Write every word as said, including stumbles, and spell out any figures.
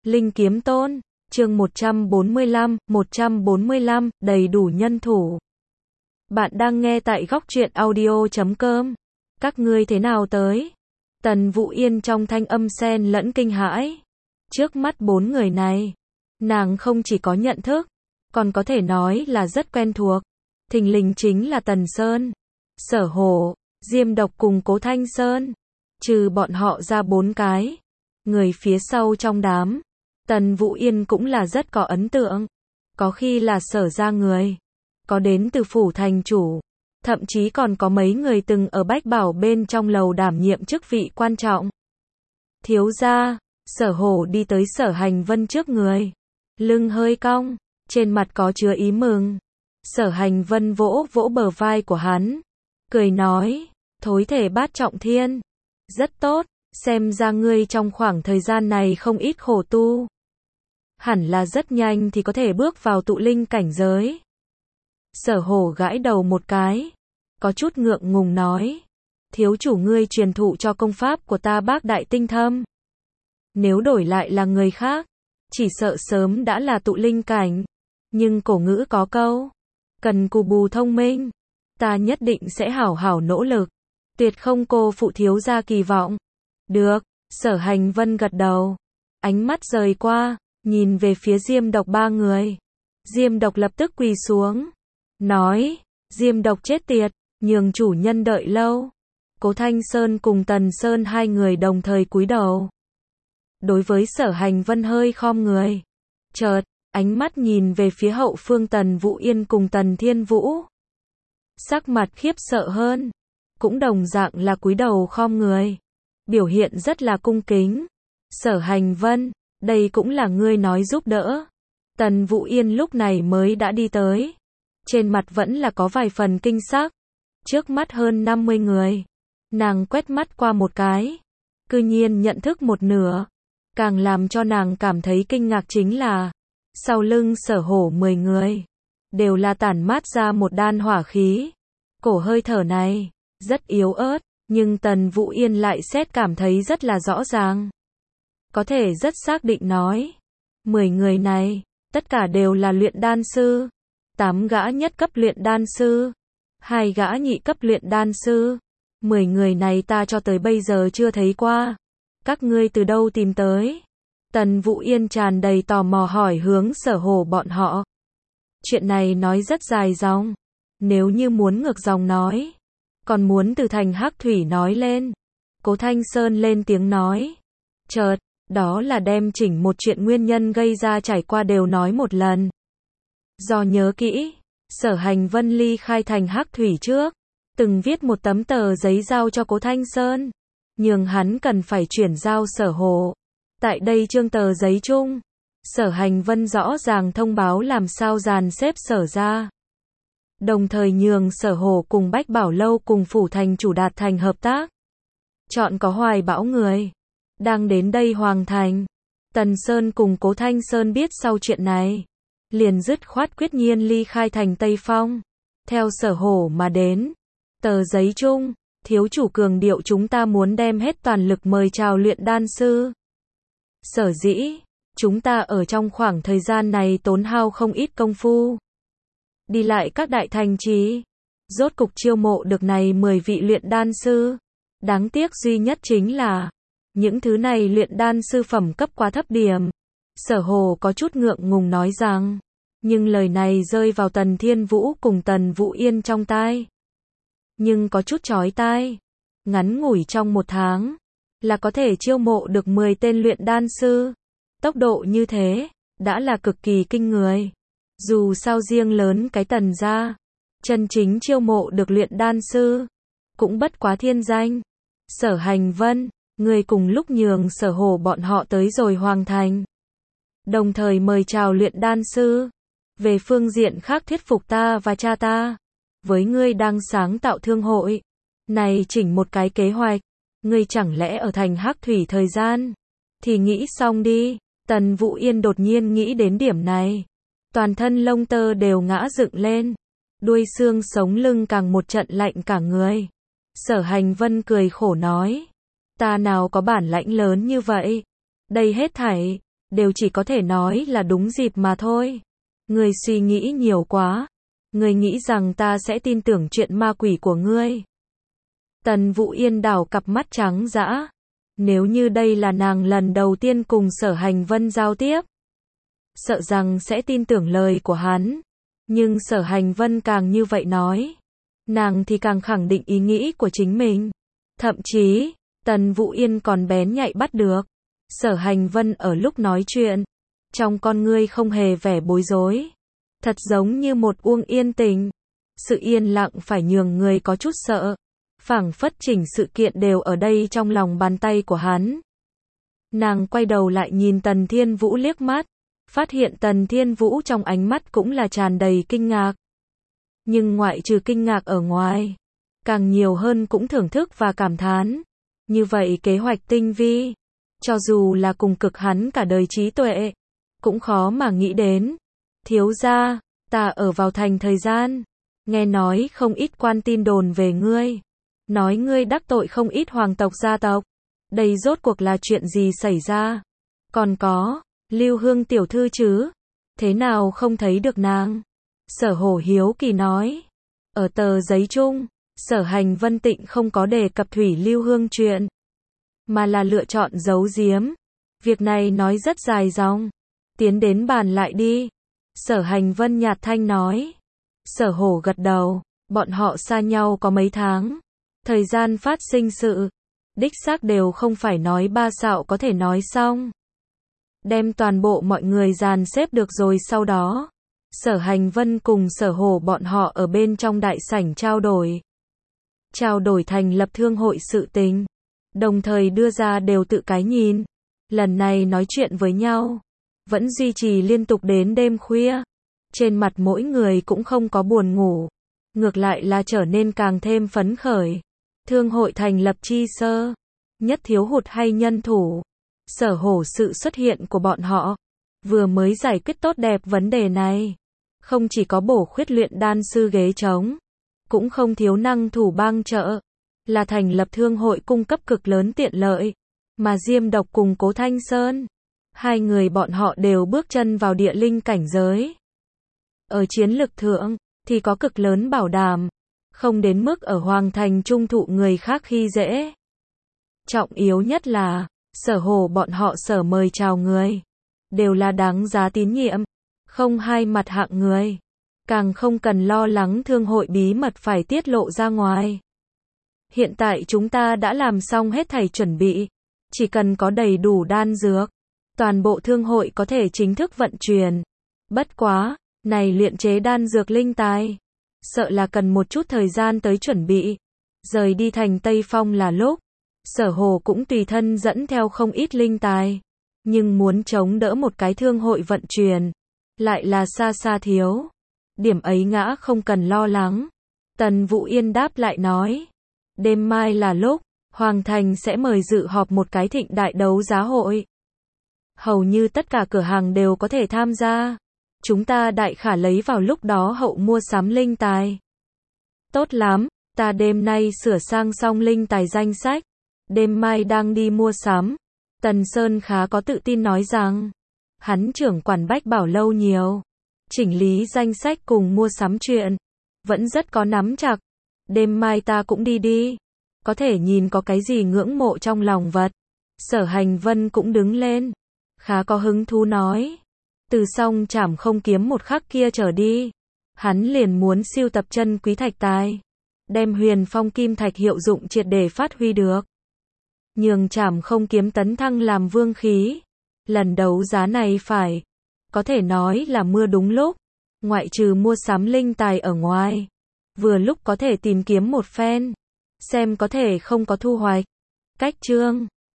Linh Kiếm Tôn, chương một trăm bốn mươi lăm, một trăm bốn mươi lăm, đầy đủ nhân thủ. Bạn đang nghe tại góc truyện audio chấm com. Các ngươi thế nào tới? Tần Vũ Yên trong thanh âm xen lẫn kinh hãi. Trước mắt bốn người này, nàng không chỉ có nhận thức, còn có thể nói là rất quen thuộc. Thình lình chính là Tần Sơn, Sở Hổ, Diêm Độc cùng Cố Thanh Sơn. Trừ bọn họ ra bốn cái, người phía sau trong đám, Tần Vũ Yên cũng là rất có ấn tượng. Có khi là Sở gia người, có đến từ phủ thành chủ, thậm chí còn có mấy người từng ở Bách Bảo bên trong lầu đảm nhiệm chức vị quan trọng. Thiếu gia, Sở Hổ đi tới Sở Hành Vân trước người, lưng hơi cong, trên mặt có chứa ý mừng. Sở Hành Vân vỗ vỗ bờ vai của hắn, cười nói, thối thể bát trọng thiên, rất tốt, xem ra ngươi trong khoảng thời gian này không ít khổ tu. Hẳn là rất nhanh thì có thể bước vào tụ linh cảnh giới. Sở Hổ gãi đầu một cái, có chút ngượng ngùng nói, thiếu chủ ngươi truyền thụ cho công pháp của ta Bác Đại Tinh Thâm. Nếu đổi lại là người khác, chỉ sợ sớm đã là tụ linh cảnh. Nhưng cổ ngữ có câu, cần cù bù thông minh, ta nhất định sẽ hảo hảo nỗ lực, tuyệt không cô phụ thiếu gia kỳ vọng. Được, Sở Hành Vân gật đầu, ánh mắt rời qua, nhìn về phía Diêm Độc ba người. Diêm Độc lập tức quỳ xuống, nói, Diêm Độc chết tiệt, nhường chủ nhân đợi lâu. Cố Thanh Sơn cùng Tần Sơn hai người đồng thời cúi đầu. Đối với Sở Hành Vân hơi khom người, chợt, ánh mắt nhìn về phía hậu phương Tần Vũ Yên cùng Tần Thiên Vũ. Sắc mặt khiếp sợ hơn, cũng đồng dạng là cúi đầu khom người, biểu hiện rất là cung kính. Sở Hành Vân, đây cũng là ngươi nói giúp đỡ. Tần Vũ Yên lúc này mới đã đi tới, trên mặt vẫn là có vài phần kinh sắc. Trước mắt hơn năm mươi người, nàng quét mắt qua một cái, cư nhiên nhận thức một nửa. Càng làm cho nàng cảm thấy kinh ngạc chính là, sau lưng Sở Hổ mười người, đều là tản mát ra một đan hỏa khí. Cổ hơi thở này, rất yếu ớt, nhưng Tần Vũ Yên lại xét cảm thấy rất là rõ ràng. Có thể rất xác định nói, mười người này, tất cả đều là luyện đan sư. tám gã nhất cấp luyện đan sư, hai gã nhị cấp luyện đan sư. mười người này ta cho tới bây giờ chưa thấy qua. Các ngươi từ đâu tìm tới? Tần Vũ Yên tràn đầy tò mò hỏi hướng Sở Hổ bọn họ. Chuyện này nói rất dài dòng, nếu như muốn ngược dòng nói, còn muốn từ thành Hắc Thủy nói lên. Cố Thanh Sơn lên tiếng nói, chợt, đó là đem chỉnh một chuyện nguyên nhân gây ra trải qua đều nói một lần. Do nhớ kỹ, Sở Hành Vân ly khai thành Hắc Thủy trước, từng viết một tấm tờ giấy giao cho Cố Thanh Sơn, nhường hắn cần phải chuyển giao Sở Hổ. Tại đây chương tờ giấy chung, Sở Hành Vân rõ ràng thông báo làm sao dàn xếp Sở ra. Đồng thời nhường Sở Hổ cùng Bách Bảo Lâu cùng phủ thành chủ đạt thành hợp tác. Chọn có Hoài Bão người đang đến đây hoàng thành. Tần Sơn cùng Cố Thanh Sơn biết sau chuyện này, liền dứt khoát quyết nhiên ly khai thành Tây Phong, theo Sở Hổ mà đến. Tờ giấy chung, thiếu chủ cường điệu chúng ta muốn đem hết toàn lực mời chào luyện đan sư. Sở dĩ, chúng ta ở trong khoảng thời gian này tốn hao không ít công phu, đi lại các đại thành trì, rốt cục chiêu mộ được này mười vị luyện đan sư. Đáng tiếc duy nhất chính là, những thứ này luyện đan sư phẩm cấp quá thấp điểm. Sở Hồ có chút ngượng ngùng nói rằng, nhưng lời này rơi vào Tần Thiên Vũ cùng Tần Vũ Yên trong tai, nhưng có chút chói tai. Ngắn ngủi trong một tháng, là có thể chiêu mộ được mười tên luyện đan sư. Tốc độ như thế, đã là cực kỳ kinh người. Dù sao riêng lớn cái Tần gia, chân chính chiêu mộ được luyện đan sư, cũng bất quá thiên danh. Sở Hành Vân, người cùng lúc nhường Sở Hổ bọn họ tới rồi hoàng thành, đồng thời mời chào luyện đan sư. Về phương diện khác thuyết phục ta và cha ta, với ngươi đang sáng tạo thương hội, này chỉnh một cái kế hoạch, ngươi chẳng lẽ ở thành Hắc Thủy thời gian, thì nghĩ xong đi. Tần Vũ Yên đột nhiên nghĩ đến điểm này, toàn thân lông tơ đều ngã dựng lên, đuôi xương sống lưng càng một trận lạnh cả người. Sở Hành Vân cười khổ nói, ta nào có bản lãnh lớn như vậy, đây hết thảy, đều chỉ có thể nói là đúng dịp mà thôi. Ngươi suy nghĩ nhiều quá. Ngươi nghĩ rằng ta sẽ tin tưởng chuyện ma quỷ của ngươi. Tần Vũ Yên đảo cặp mắt trắng dã. Nếu như đây là nàng lần đầu tiên cùng Sở Hành Vân giao tiếp, sợ rằng sẽ tin tưởng lời của hắn. Nhưng Sở Hành Vân càng như vậy nói, nàng thì càng khẳng định ý nghĩ của chính mình. Thậm chí, Tần Vũ Yên còn bén nhạy bắt được Sở Hành Vân ở lúc nói chuyện, trong con ngươi không hề vẻ bối rối, thật giống như một uông yên tình. Sự yên lặng phải nhường người có chút sợ, phảng phất chỉnh sự kiện đều ở đây trong lòng bàn tay của hắn. Nàng quay đầu lại nhìn Tần Thiên Vũ liếc mắt, phát hiện Tần Thiên Vũ trong ánh mắt cũng là tràn đầy kinh ngạc. Nhưng ngoại trừ kinh ngạc ở ngoài, càng nhiều hơn cũng thưởng thức và cảm thán. Như vậy kế hoạch tinh vi, cho dù là cùng cực hắn cả đời trí tuệ, cũng khó mà nghĩ đến. Thiếu gia, ta ở vào thành thời gian, nghe nói không ít quan tin đồn về ngươi, nói ngươi đắc tội không ít hoàng tộc gia tộc. Đây rốt cuộc là chuyện gì xảy ra? Còn có, Lưu Hương tiểu thư chứ? Thế nào không thấy được nàng? Sở Hổ hiếu kỳ nói. Ở tờ giấy chung, Sở Hành Vân Tịnh không có đề cập Thủy Lưu Hương chuyện, mà là lựa chọn giấu giếm. Việc này nói rất dài dòng. Tiến đến bàn lại đi. Sở Hành Vân nhạt thanh nói. Sở Hổ gật đầu. Bọn họ xa nhau có mấy tháng. Thời gian phát sinh sự, đích xác đều không phải nói ba xạo có thể nói xong. Đem toàn bộ mọi người dàn xếp được rồi sau đó, Sở Hành Vân cùng Sở Hổ bọn họ ở bên trong đại sảnh trao đổi. Trao đổi thành lập thương hội sự tình, đồng thời đưa ra đều tự cái nhìn. Lần này nói chuyện với nhau, vẫn duy trì liên tục đến đêm khuya. Trên mặt mỗi người cũng không có buồn ngủ, ngược lại là trở nên càng thêm phấn khởi. Thương hội thành lập chi sơ, nhất thiếu hụt hay nhân thủ. Sở Hổ sự xuất hiện của bọn họ, vừa mới giải quyết tốt đẹp vấn đề này. Không chỉ có bổ khuyết luyện đan sư ghế trống, cũng không thiếu năng thủ bang trợ, là thành lập thương hội cung cấp cực lớn tiện lợi. Mà Diêm Độc cùng Cố Thanh Sơn, hai người bọn họ đều bước chân vào địa linh cảnh giới. Ở chiến lực thượng, thì có cực lớn bảo đảm, không đến mức ở Hoàng Thành trung thụ người khác khi dễ. Trọng yếu nhất là, Sở Hổ bọn họ sở mời chào người, đều là đáng giá tín nhiệm, không hai mặt hạng người. Càng không cần lo lắng thương hội bí mật phải tiết lộ ra ngoài. Hiện tại chúng ta đã làm xong hết thảy chuẩn bị, chỉ cần có đầy đủ đan dược, toàn bộ thương hội có thể chính thức vận chuyển. Bất quá, này luyện chế đan dược linh tài, sợ là cần một chút thời gian tới chuẩn bị. Rời đi thành Tây Phong là lúc, Sở Hổ cũng tùy thân dẫn theo không ít linh tài, nhưng muốn chống đỡ một cái thương hội vận chuyển, lại là xa xa thiếu. Điểm ấy ngã không cần lo lắng. Tần Vũ Yên đáp lại nói, đêm mai là lúc, Hoàng Thành sẽ mời dự họp một cái thịnh đại đấu giá hội. Hầu như tất cả cửa hàng đều có thể tham gia. Chúng ta đại khả lấy vào lúc đó hậu mua sắm linh tài. Tốt lắm, ta đêm nay sửa sang xong linh tài danh sách, đêm mai đang đi mua sắm. Tần Sơn khá có tự tin nói rằng, hắn trưởng quản Bách Bảo lâu nhiều, chỉnh lý danh sách cùng mua sắm chuyện, vẫn rất có nắm chặt. Đêm mai ta cũng đi đi, có thể nhìn có cái gì ngưỡng mộ trong lòng vật. Sở Hành Vân cũng đứng lên, khá có hứng thú nói. Từ xong Trảm Không Kiếm một khắc kia trở đi, hắn liền muốn siêu tập chân quý thạch tài, đem Huyền Phong Kim Thạch hiệu dụng triệt để phát huy được, nhường Trảm Không Kiếm tấn thăng làm vương khí. Lần đấu giá này phải, có thể nói là mưa đúng lúc, ngoại trừ mua sắm linh tài ở ngoài, vừa lúc có thể tìm kiếm một phen, xem có thể không có thu hoạch. Cách chương